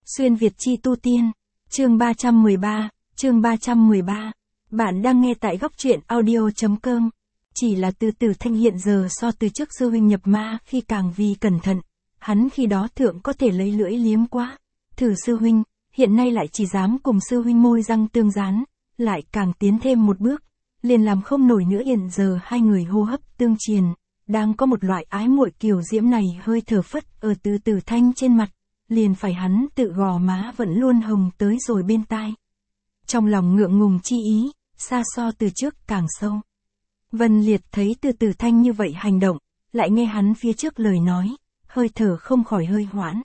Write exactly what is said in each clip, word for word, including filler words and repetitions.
Xuyên Việt chi tu tiên, chương ba trăm mười ba, chương ba trăm mười ba. Bạn đang nghe tại góc truyện audio.com. Chỉ là Từ Tử Thanh hiện giờ so từ trước sư huynh nhập ma khi càng vì cẩn thận, hắn khi đó thượng có thể lấy lưỡi liếm quá. Thử sư huynh, hiện nay lại chỉ dám cùng sư huynh môi răng tương dán, lại càng tiến thêm một bước, liền làm không nổi nữa. Hiện giờ hai người hô hấp tương triền, đang có một loại ái muội kiều diễm này hơi thở phất ở Từ Tử Thanh trên mặt, liền phải hắn tự gò má vẫn luôn hồng tới rồi bên tai. Trong lòng ngượng ngùng chi ý, xa so từ trước càng sâu. Vân Liệt thấy Từ Tử Thanh như vậy hành động, lại nghe hắn phía trước lời nói, hơi thở không khỏi hơi hoãn.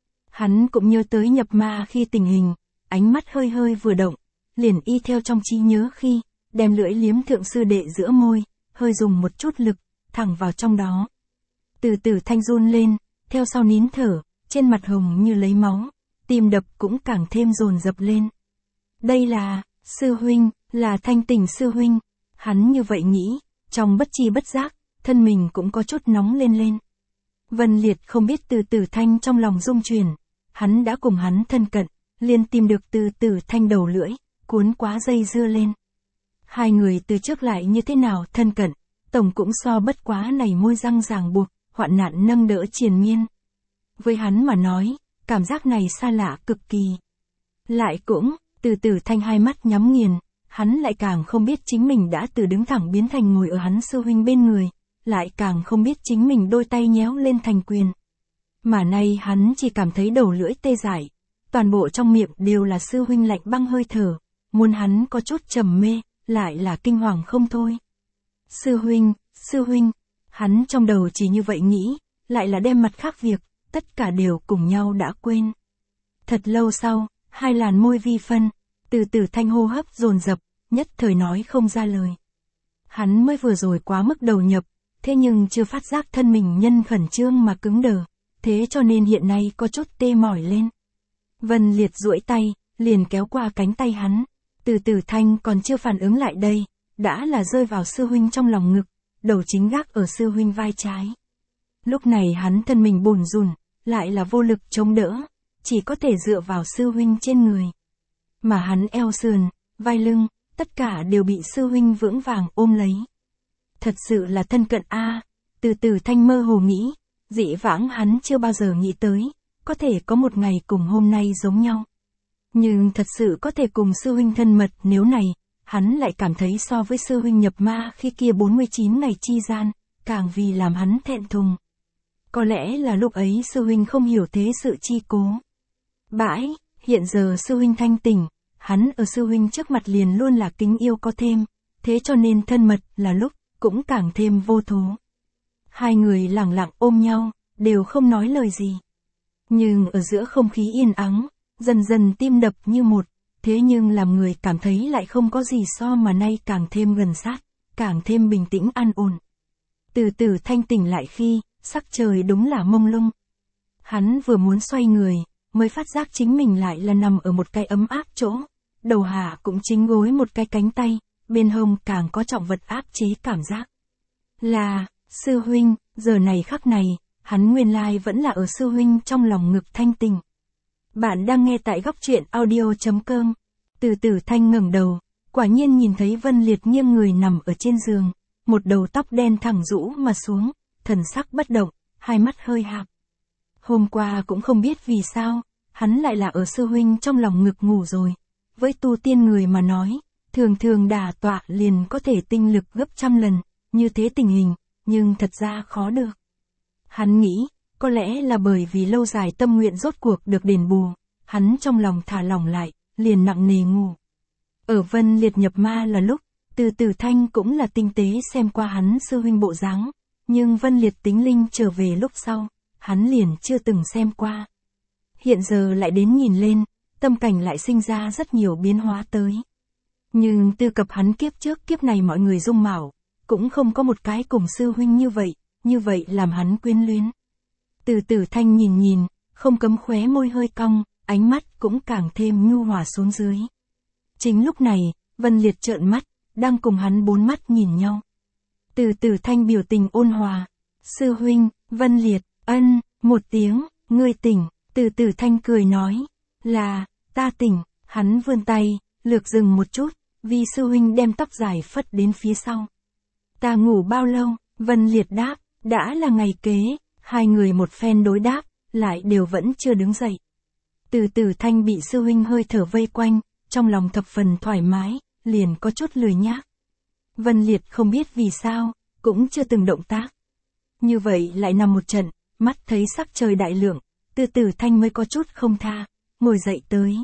Hắn cũng nhớ tới nhập ma khi tình hình, ánh mắt hơi hơi vừa động, liền y theo trong trí nhớ khi, đem lưỡi liếm thượng sư đệ giữa môi, hơi dùng một chút lực, thẳng vào trong đó. Từ Tử Thanh run lên, theo sau nín thở, trên mặt hồng như lấy máu, tim đập cũng càng thêm dồn dập lên. Đây là, sư huynh, là Thanh Tình sư huynh. Hắn như vậy nghĩ, trong bất chi bất giác, thân mình cũng có chút nóng lên lên. Vân Liệt không biết Từ Tử Thanh trong lòng rung chuyển, hắn đã cùng hắn thân cận, liền tìm được Từ Tử Thanh đầu lưỡi, cuốn quá dây dưa lên. Hai người từ trước lại như thế nào thân cận, tổng cũng so bất quá này môi răng ràng buộc, hoạn nạn nâng đỡ triền miên. Với hắn mà nói, cảm giác này xa lạ cực kỳ. Lại cũng, Từ Tử Thanh hai mắt nhắm nghiền, hắn lại càng không biết chính mình đã từ đứng thẳng biến thành ngồi ở hắn sư huynh bên người, lại càng không biết chính mình đôi tay nhéo lên thành quyền. Mà nay hắn chỉ cảm thấy đầu lưỡi tê dại, toàn bộ trong miệng đều là sư huynh lạnh băng hơi thở, muốn hắn có chút trầm mê, lại là kinh hoàng không thôi. Sư huynh, sư huynh, hắn trong đầu chỉ như vậy nghĩ, lại là đem mặt khác việc, tất cả đều cùng nhau đã quên. Thật lâu sau, hai làn môi vi phân, Từ Tử Thanh hô hấp dồn dập, nhất thời nói không ra lời. Hắn mới vừa rồi quá mức đầu nhập, thế nhưng chưa phát giác thân mình nhân khẩn trương mà cứng đờ, thế cho nên hiện nay có chút tê mỏi lên. Vân Liệt duỗi tay, liền kéo qua cánh tay hắn, Từ Tử Thanh còn chưa phản ứng lại đây, đã là rơi vào sư huynh trong lòng ngực, đầu chính gác ở sư huynh vai trái. Lúc này hắn thân mình bủn rủn, lại là vô lực chống đỡ, chỉ có thể dựa vào sư huynh trên người. Mà hắn eo sườn, vai lưng, tất cả đều bị sư huynh vững vàng ôm lấy. Thật sự là thân cận a. À, Từ Tử Thanh mơ hồ nghĩ, dĩ vãng hắn chưa bao giờ nghĩ tới, có thể có một ngày cùng hôm nay giống nhau. Nhưng thật sự có thể cùng sư huynh thân mật nếu này, hắn lại cảm thấy so với sư huynh nhập ma khi kia bốn mươi chín ngày chi gian, càng vì làm hắn thẹn thùng. Có lẽ là lúc ấy sư huynh không hiểu thế sự chi cố. Bãi, hiện giờ sư huynh thanh tỉnh, hắn ở sư huynh trước mặt liền luôn là kính yêu có thêm, thế cho nên thân mật là lúc, cũng càng thêm vô thố. Hai người lặng lặng ôm nhau, đều không nói lời gì. Nhưng ở giữa không khí yên ắng, dần dần tim đập như một, thế nhưng làm người cảm thấy lại không có gì so mà nay càng thêm gần sát, càng thêm bình tĩnh an ổn. Từ Tử Thanh tỉnh lại khi, sắc trời đúng là mông lung. Hắn vừa muốn xoay người, mới phát giác chính mình lại là nằm ở một cái ấm áp chỗ, đầu hạ cũng chính gối một cái cánh tay, bên hông càng có trọng vật áp chế cảm giác. Là, sư huynh, giờ này khắc này, hắn nguyên lai vẫn là ở sư huynh trong lòng ngực Thanh Tình. Bạn đang nghe tại góc truyện audio.com. Từ Tử Thanh ngẩng đầu, quả nhiên nhìn thấy Vân Liệt nghiêng người nằm ở trên giường, một đầu tóc đen thẳng rũ mà xuống, thần sắc bất động, hai mắt hơi hạp. Hôm qua cũng không biết vì sao, hắn lại là ở sư huynh trong lòng ngực ngủ rồi. Với tu tiên người mà nói, thường thường đả tọa liền có thể tinh lực gấp trăm lần, như thế tình hình, nhưng thật ra khó được. Hắn nghĩ, có lẽ là bởi vì lâu dài tâm nguyện rốt cuộc được đền bù, hắn trong lòng thả lỏng lại, liền nặng nề ngủ. Ở Vân Liệt nhập ma là lúc, Từ Tử Thanh cũng là tinh tế xem qua hắn sư huynh bộ dáng, nhưng Vân Liệt tính linh trở về lúc sau, hắn liền chưa từng xem qua. Hiện giờ lại đến nhìn lên, tâm cảnh lại sinh ra rất nhiều biến hóa tới. Nhưng tư cập hắn kiếp trước kiếp này mọi người dung mạo, cũng không có một cái cùng sư huynh như vậy, như vậy làm hắn quyến luyến. Từ Tử Thanh nhìn nhìn, không cấm khóe môi hơi cong, ánh mắt cũng càng thêm nhu hòa xuống dưới. Chính lúc này, Vân Liệt trợn mắt, đang cùng hắn bốn mắt nhìn nhau. Từ Tử Thanh biểu tình ôn hòa, sư huynh, Vân Liệt, ân, một tiếng, ngươi tỉnh, Từ Tử Thanh cười nói, Là, ta tỉnh, hắn vươn tay, lược dừng một chút, Vi sư huynh đem tóc dài phất đến phía sau. Ta ngủ bao lâu? Vân Liệt đáp, đã là ngày kế, hai người một phen đối đáp, lại đều vẫn chưa đứng dậy. Từ Từ Thanh bị sư huynh hơi thở vây quanh, trong lòng thập phần thoải mái, liền có chút lười nhác. Vân Liệt không biết vì sao, cũng chưa từng động tác. Như vậy lại nằm một trận, mắt thấy sắc trời đại lượng, Từ Từ Thanh mới có chút không tha, ngồi dậy tới.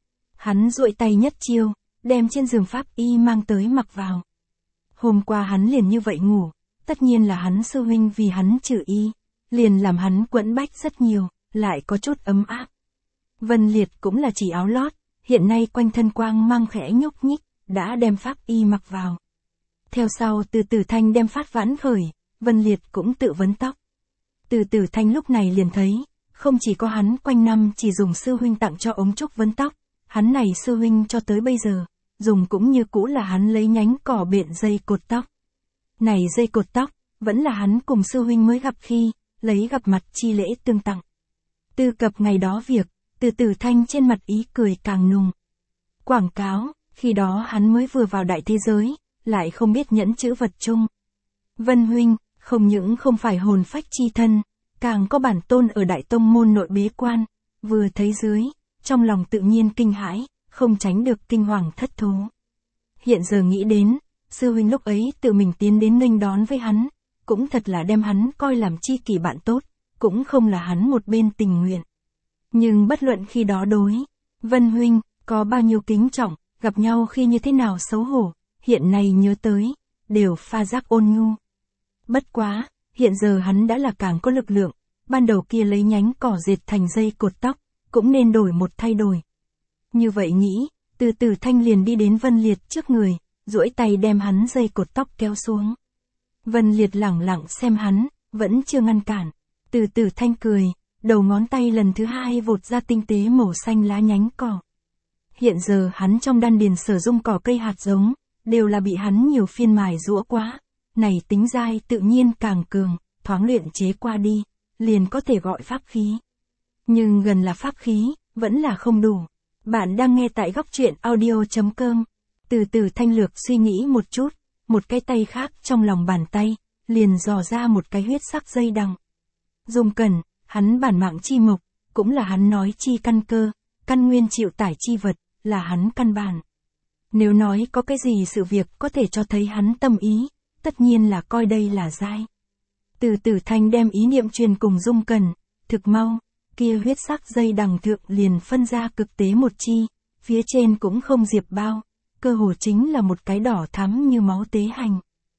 Hắn duỗi tay nhất chiêu, đem trên giường pháp y mang tới mặc vào. Hôm qua hắn liền như vậy ngủ, tất nhiên là hắn sư huynh vì hắn trừ y, liền làm hắn quẫn bách rất nhiều, lại có chút ấm áp. Vân Liệt cũng là chỉ áo lót, hiện nay quanh thân quang mang khẽ nhúc nhích, đã đem pháp y mặc vào. Theo sau Từ Từ Thanh đem phát vãn khởi, Vân Liệt cũng tự vấn tóc. Từ Từ Thanh lúc này liền thấy, không chỉ có hắn quanh năm chỉ dùng sư huynh tặng cho ống trúc vấn tóc, hắn này sư huynh cho tới bây giờ, dùng cũng như cũ là hắn lấy nhánh cỏ bện dây cột tóc. Này dây cột tóc, vẫn là hắn cùng sư huynh mới gặp khi, lấy gặp mặt chi lễ tương tặng. Tư cập ngày đó việc, Từ Từ Thanh trên mặt ý cười càng nùng. Quảng cáo, khi đó hắn mới vừa vào đại thế giới, lại không biết nhẫn chữ vật chung. Vân huynh, không những không phải hồn phách chi thân, càng có bản tôn ở đại tông môn nội bế quan, vừa thấy dưới, trong lòng tự nhiên kinh hãi, không tránh được kinh hoàng thất thố. Hiện giờ nghĩ đến, sư huynh lúc ấy tự mình tiến đến nghênh đón với hắn, cũng thật là đem hắn coi làm chi kỷ bạn tốt, cũng không là hắn một bên tình nguyện. Nhưng bất luận khi đó đối, Vân huynh, có bao nhiêu kính trọng, gặp nhau khi như thế nào xấu hổ, hiện nay nhớ tới, đều pha giác ôn nhu. Bất quá, hiện giờ hắn đã là càng có lực lượng, ban đầu kia lấy nhánh cỏ dệt thành dây cột tóc, cũng nên đổi một thay đổi. Như vậy nghĩ, Từ Từ Thanh liền đi đến Vân Liệt trước người, duỗi tay đem hắn dây cột tóc kéo xuống. Vân Liệt lẳng lặng xem hắn, vẫn chưa ngăn cản. Từ Từ Thanh cười, đầu ngón tay lần thứ hai vột ra tinh tế màu xanh lá nhánh cỏ. Hiện giờ hắn trong đan điền sử dụng cỏ cây hạt giống, đều là bị hắn nhiều phiên mài giũa quá. Này tính dai tự nhiên càng cường, thoáng luyện chế qua đi, liền có thể gọi pháp khí. Nhưng gần là pháp khí, vẫn là không đủ. Bạn đang nghe tại góc truyện audio chấm com. Từ Từ Thanh lược suy nghĩ một chút, một cái tay khác trong lòng bàn tay, liền dò ra một cái huyết sắc dây đằng. Dùng cẩn, hắn bản mạng chi mộc, cũng là hắn nói chi căn cơ, căn nguyên chịu tải chi vật, là hắn căn bản. Nếu nói có cái gì sự việc có thể cho thấy hắn tâm ý, tất nhiên là coi đây là dai. Từ Từ Thanh đem ý niệm truyền cùng Dung Cẩn, thực mau, kia huyết sắc dây đằng thượng liền phân ra cực tế một chi, phía trên cũng không diệp bao, cơ hồ chính là một cái đỏ thắm như máu tế hành.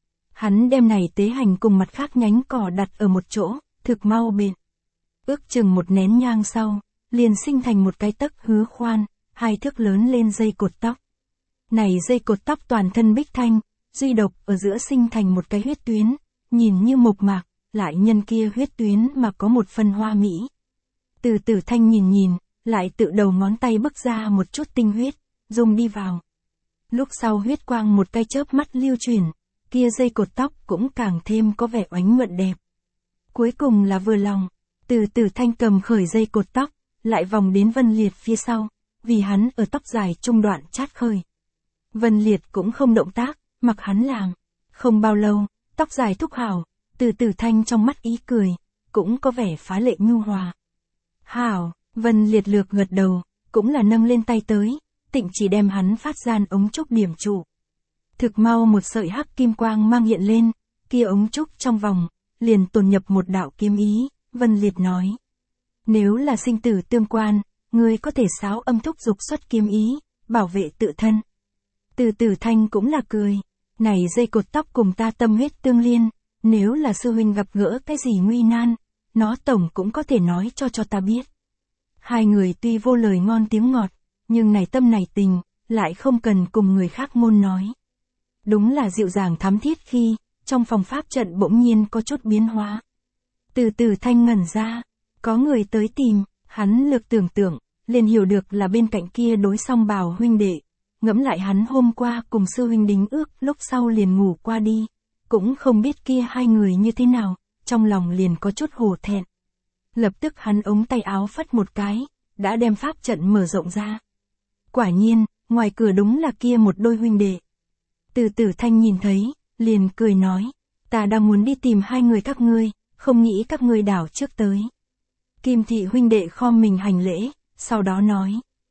Hắn đem này tế hành cùng mặt khác nhánh cỏ đặt ở một chỗ, thực mau bền. Ước chừng một nén nhang sau, liền sinh thành một cái tấc hứa khoan, hai thước lớn lên dây cột tóc. Này dây cột tóc toàn thân bích thanh, duy độc ở giữa sinh thành một cái huyết tuyến, nhìn như mộc mạc, lại nhân kia huyết tuyến mà có một phần hoa mỹ. Từ Từ Thanh nhìn nhìn, lại tự đầu ngón tay bức ra một chút tinh huyết, dùng đi vào. Lúc sau huyết quang một cái chớp mắt lưu chuyển, kia dây cột tóc cũng càng thêm có vẻ oánh mượn đẹp. Cuối cùng là vừa lòng, Từ Từ Thanh cầm khởi dây cột tóc, lại vòng đến Vân Liệt phía sau, vì hắn ở tóc dài trung đoạn chát khởi. Vân Liệt cũng không động tác, mặc hắn làm. Không bao lâu, tóc dài thúc hảo, Từ Từ Thanh trong mắt ý cười, cũng có vẻ phá lệ nhu hòa. Hảo, Vân Liệt lược gật đầu, cũng là nâng lên tay tới, tịnh chỉ đem hắn phát gian ống trúc điểm trụ. Thực mau một sợi hắc kim quang mang hiện lên, kia ống trúc trong vòng, liền tuồn nhập một đạo kiếm ý, Vân Liệt nói. Nếu là sinh tử tương quan, ngươi có thể sáo âm thúc dục xuất kiếm ý, bảo vệ tự thân. Từ Từ Thanh cũng là cười, này dây cột tóc cùng ta tâm huyết tương liên, nếu là sư huynh gặp gỡ cái gì nguy nan, nó tổng cũng có thể nói cho cho ta biết. Hai người tuy vô lời ngon tiếng ngọt, nhưng này tâm này tình, lại không cần cùng người khác ngôn nói. Đúng là dịu dàng thắm thiết khi, trong phòng pháp trận bỗng nhiên có chút biến hóa. Từ Từ Thanh ngẩn ra, có người tới tìm, hắn lược tưởng tượng, liền hiểu được là bên cạnh kia đối song bào huynh đệ. Ngẫm lại hắn hôm qua cùng sư huynh đính ước, lúc sau liền ngủ qua đi, cũng không biết kia hai người như thế nào, trong lòng liền có chút hổ thẹn. Lập tức hắn ống tay áo phất một cái, đã đem pháp trận mở rộng ra. Quả nhiên, ngoài cửa đúng là kia một đôi huynh đệ. Từ Tử Thanh nhìn thấy, liền cười nói, ta đang muốn đi tìm hai người các ngươi, không nghĩ các ngươi đảo trước tới. Kim Thị huynh đệ khom mình hành lễ, sau đó nói,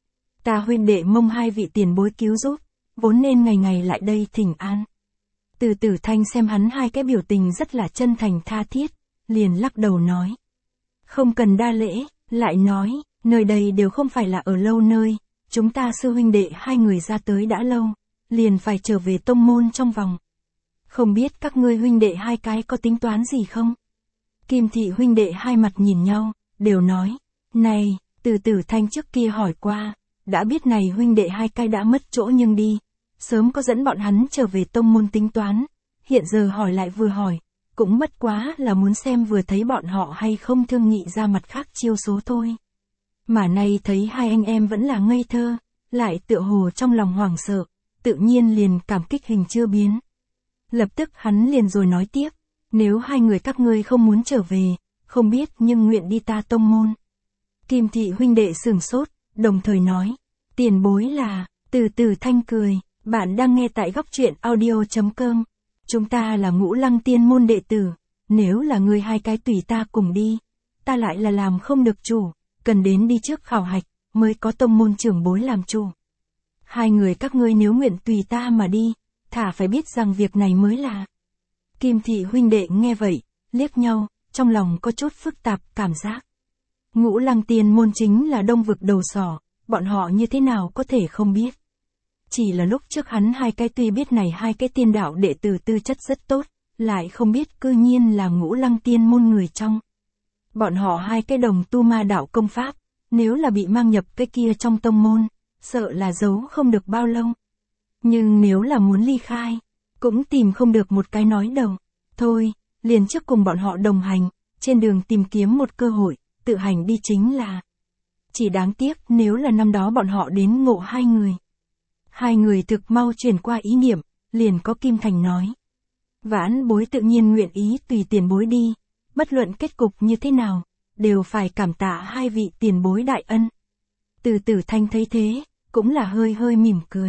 ta huynh đệ mong hai vị tiền bối cứu giúp, vốn nên ngày ngày lại đây thỉnh an. Từ Tử Thanh xem hắn hai cái biểu tình rất là chân thành tha thiết, liền lắc đầu nói, không cần đa lễ, lại nói, nơi đây đều không phải là ở lâu nơi, chúng ta sư huynh đệ hai người ra tới đã lâu, liền phải trở về tông môn trong vòng. Không biết các ngươi huynh đệ hai cái có tính toán gì không? Kim Thị huynh đệ hai mặt nhìn nhau, đều nói, này, Từ Tử Thanh trước kia hỏi qua, đã biết này huynh đệ hai cái đã mất chỗ nhưng đi, sớm có dẫn bọn hắn trở về tông môn tính toán, hiện giờ hỏi lại vừa hỏi, cũng bất quá là muốn xem vừa thấy bọn họ hay không thương nghị ra mặt khác chiêu số thôi. Mà nay thấy hai anh em vẫn là ngây thơ, lại tựa hồ trong lòng hoảng sợ, tự nhiên liền cảm kích hình chưa biến. Lập tức hắn liền rồi nói tiếp, nếu hai người các ngươi không muốn trở về, không biết nhưng nguyện đi ta tông môn. Kim Thị huynh đệ sửng sốt, đồng thời nói, tiền bối là, Từ Tử Thanh cười, bạn đang nghe tại góc truyện audio chấm com. Chúng ta là Ngũ Lăng Tiên môn đệ tử, nếu là người hai cái tùy ta cùng đi, ta lại là làm không được chủ, cần đến đi trước khảo hạch, mới có tông môn trưởng bối làm chủ. Hai người các ngươi nếu nguyện tùy ta mà đi, thả phải biết rằng việc này mới là. Kim Thị huynh đệ nghe vậy, liếc nhau, trong lòng có chút phức tạp cảm giác. Ngũ Lăng Tiên môn chính là đông vực đầu sỏ, bọn họ như thế nào có thể không biết. Chỉ là lúc trước hắn hai cái tuy biết này hai cái tiên đạo đệ tử tư chất rất tốt, lại không biết cư nhiên là Ngũ Lăng Tiên môn người trong. Bọn họ hai cái đồng tu ma đạo công pháp, nếu là bị mang nhập cái kia trong tông môn, sợ là giấu không được bao lâu. Nhưng nếu là muốn ly khai, cũng tìm không được một cái nói đầu. Thôi, liền trước cùng bọn họ đồng hành, trên đường tìm kiếm một cơ hội, tự hành đi chính là. Chỉ đáng tiếc nếu là năm đó bọn họ đến ngộ hai người. Hai người thực mau chuyển qua ý niệm, liền có Kim Thành nói. Vãn bối tự nhiên nguyện ý tùy tiền bối đi, bất luận kết cục như thế nào, đều phải cảm tạ hai vị tiền bối đại ân. Từ Tử Thanh thấy thế, cũng là hơi hơi mỉm cười.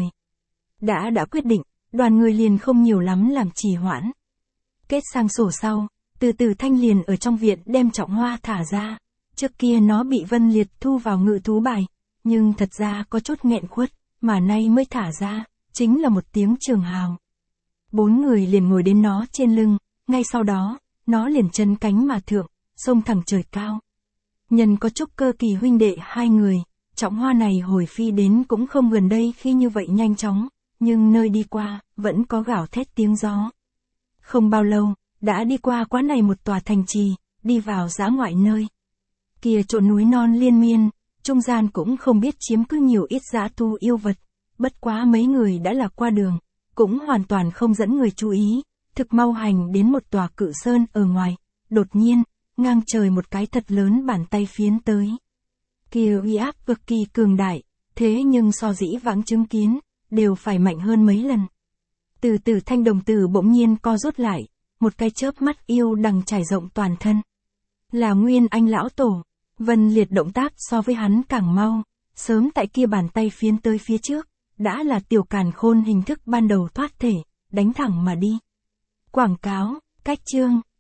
Đã đã quyết định, đoàn người liền không nhiều lắm làm trì hoãn. Kết sang sổ sau, Từ Tử Thanh liền ở trong viện đem Trọng Hoa thả ra. Trước kia nó bị Vân Liệt thu vào ngự thú bài, nhưng thật ra có chút nghẹn khuất, mà nay mới thả ra, chính là một tiếng trường hào. Bốn người liền ngồi đến nó trên lưng, ngay sau đó, nó liền chân cánh mà thượng, xông thẳng trời cao. Nhân có Trúc Cơ kỳ huynh đệ hai người, Trọng Hoa này hồi phi đến cũng không gần đây khi như vậy nhanh chóng, nhưng nơi đi qua, vẫn có gào thét tiếng gió. Không bao lâu, đã đi qua quá này một tòa thành trì, đi vào dã ngoại nơi. Kia chỗ núi non liên miên, trung gian cũng không biết chiếm cứ nhiều ít dã tu yêu vật, bất quá mấy người đã là qua đường, cũng hoàn toàn không dẫn người chú ý, thực mau hành đến một tòa cự sơn ở ngoài, đột nhiên, ngang trời một cái thật lớn bàn tay phiến tới. Kia uy áp cực kỳ cường đại, thế nhưng so dĩ vãng chứng kiến, đều phải mạnh hơn mấy lần. Từ Tử Thanh đồng tử bỗng nhiên co rút lại, một cái chớp mắt yêu đằng trải rộng toàn thân. Là Nguyên Anh lão tổ, Vân Liệt động tác so với hắn càng mau, sớm tại kia bàn tay phiến tới phía trước, đã là tiểu càn khôn hình thức ban đầu thoát thể, đánh thẳng mà đi. Quảng cáo, cách chương,